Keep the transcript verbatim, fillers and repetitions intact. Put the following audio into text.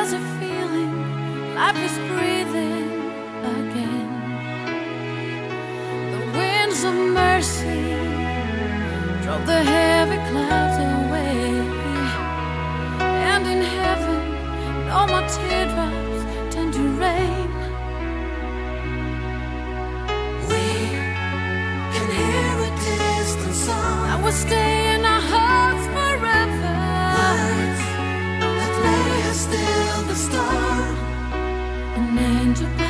there's a feeling life is breathing again. The winds of mercy drove the heavy clouds away, and in heaven no more teardrops turn to rain. We can hear a distant song I will stay in our hearts forever. Words that may have stilled the storm. An angel